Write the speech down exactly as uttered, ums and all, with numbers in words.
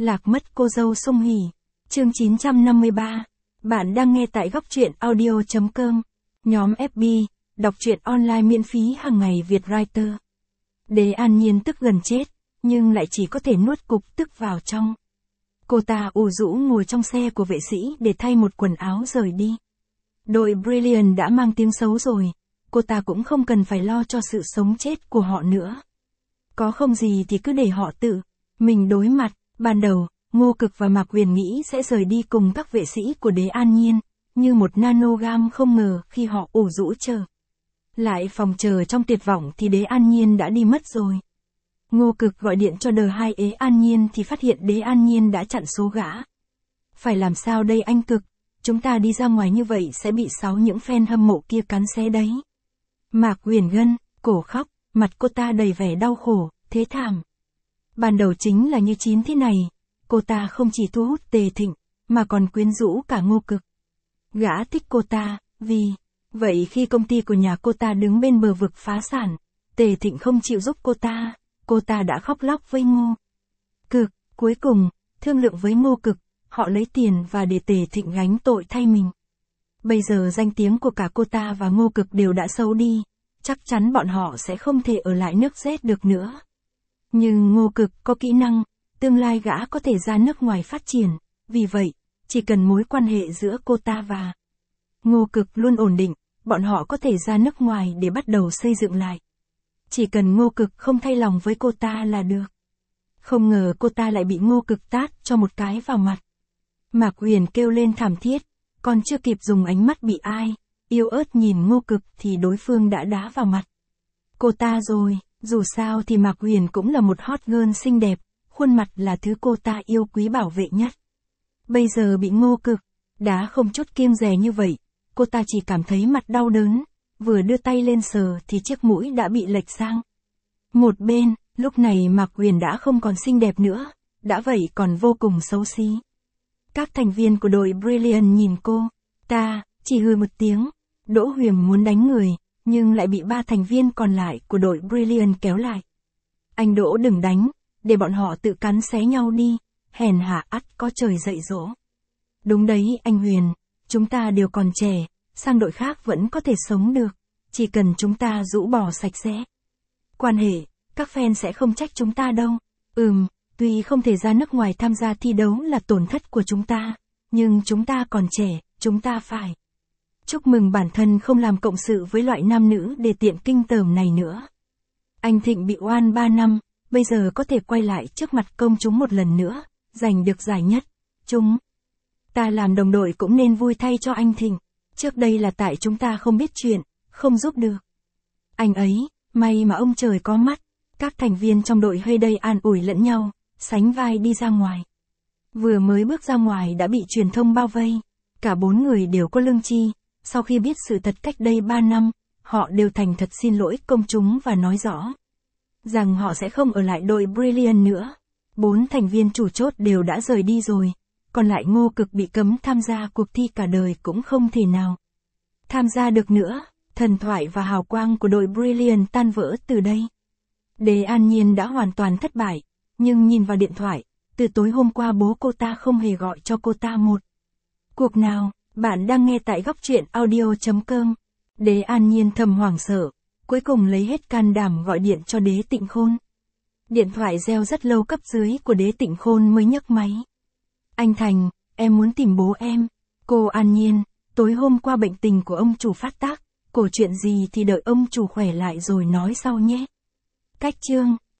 Lạc mất cô dâu Song Hỷ. Chương chín trăm năm mươi ba. Bạn đang nghe tại góc truyện audio chấm com. Nhóm ép bê, đọc truyện online miễn phí hàng ngày Việt Writer. Đế An Nhiên tức gần chết, nhưng lại chỉ có thể nuốt cục tức vào trong. Cô ta ủ rũ ngồi trong xe của vệ sĩ để thay một quần áo rời đi. Đội Brilliant đã mang tiếng xấu rồi, cô ta cũng không cần phải lo cho sự sống chết của họ nữa. Có không gì thì cứ để họ tự mình đối mặt. Ban đầu, Ngô Cực và Mạc Huyền nghĩ sẽ rời đi cùng các vệ sĩ của Đế An Nhiên, như một nanogam không ngờ khi họ ủ rũ chờ lại phòng chờ trong tuyệt vọng thì Đế An Nhiên đã đi mất rồi. Ngô Cực gọi điện cho Đờ hai Ế An Nhiên thì phát hiện Đế An Nhiên đã chặn số gã. Phải làm sao đây anh Cực, chúng ta đi ra ngoài như vậy sẽ bị sáu những fan hâm mộ kia cắn xé đấy. Mạc Huyền gân cổ khóc, mặt cô ta đầy vẻ đau khổ, thế thảm. Ban đầu chính là như chín thế này, cô ta không chỉ thu hút Tề Thịnh, mà còn quyến rũ cả Ngô Cực. Gã thích cô ta, vì vậy khi công ty của nhà cô ta đứng bên bờ vực phá sản, Tề Thịnh không chịu giúp cô ta, cô ta đã khóc lóc với Ngô Cực. Cuối cùng, thương lượng với Ngô Cực, họ lấy tiền và để Tề Thịnh gánh tội thay mình. Bây giờ danh tiếng của cả cô ta và Ngô Cực đều đã xấu đi, chắc chắn bọn họ sẽ không thể ở lại nước Z được nữa. Nhưng Ngô Cực có kỹ năng, tương lai gã có thể ra nước ngoài phát triển, vì vậy, chỉ cần mối quan hệ giữa cô ta và Ngô Cực luôn ổn định, bọn họ có thể ra nước ngoài để bắt đầu xây dựng lại. Chỉ cần Ngô Cực không thay lòng với cô ta là được. Không ngờ cô ta lại bị Ngô Cực tát cho một cái vào mặt. Mạc Huyền kêu lên thảm thiết, còn chưa kịp dùng ánh mắt bị ai, yếu ớt nhìn Ngô Cực thì đối phương đã đá vào mặt cô ta rồi. Dù sao thì Mạc Huyền cũng là một hot girl xinh đẹp, khuôn mặt là thứ cô ta yêu quý bảo vệ nhất. Bây giờ bị Ngô Cực đá không chút kiêng dè như vậy, cô ta chỉ cảm thấy mặt đau đớn, vừa đưa tay lên sờ thì chiếc mũi đã bị lệch sang một bên. Lúc này Mạc Huyền đã không còn xinh đẹp nữa, đã vậy còn vô cùng xấu xí. Các thành viên của đội Brilliant nhìn cô ta, chỉ hừ một tiếng. Đỗ Huyền muốn đánh người, nhưng lại bị ba thành viên còn lại của đội Brilliant kéo lại. Anh Đỗ đừng đánh, để bọn họ tự cắn xé nhau đi, hèn hạ ắt có trời dạy dỗ. Đúng đấy anh Huyền, chúng ta đều còn trẻ, sang đội khác vẫn có thể sống được, chỉ cần chúng ta rũ bỏ sạch sẽ quan hệ, các fan sẽ không trách chúng ta đâu. Ừm, tuy không thể ra nước ngoài tham gia thi đấu là tổn thất của chúng ta, nhưng chúng ta còn trẻ, chúng ta phải chúc mừng bản thân không làm cộng sự với loại nam nữ đề tiện kinh tởm này nữa. Anh Thịnh bị oan ba năm, bây giờ có thể quay lại trước mặt công chúng một lần nữa, giành được giải nhất. Chúng ta làm đồng đội cũng nên vui thay cho anh Thịnh. Trước đây là tại chúng ta không biết chuyện, không giúp được anh ấy, may mà ông trời có mắt. Các thành viên trong đội hơi đây an ủi lẫn nhau, sánh vai đi ra ngoài. Vừa mới bước ra ngoài đã bị truyền thông bao vây. Cả bốn người đều có lương tri. Sau khi biết sự thật cách đây ba năm, họ đều thành thật xin lỗi công chúng và nói rõ rằng họ sẽ không ở lại đội Brilliant nữa. Bốn thành viên chủ chốt đều đã rời đi rồi, còn lại Ngô Cực bị cấm tham gia cuộc thi cả đời cũng không thể nào tham gia được nữa. Thần thoại và hào quang của đội Brilliant tan vỡ từ đây. Đế An Nhiên đã hoàn toàn thất bại, nhưng nhìn vào điện thoại, từ tối hôm qua bố cô ta không hề gọi cho cô ta một cuộc nào. Bạn đang nghe tại góc truyện audio chấm com. Đế An Nhiên thầm hoảng sợ, cuối cùng lấy hết can đảm gọi điện cho Đế Tịnh Khôn. Điện thoại reo rất lâu, cấp dưới của Đế Tịnh Khôn mới nhấc máy. Anh Thành, em muốn tìm bố em. Cô An Nhiên, tối hôm qua bệnh tình của ông chủ phát tác, cổ chuyện gì thì đợi ông chủ khỏe lại rồi nói sau nhé. Cách chương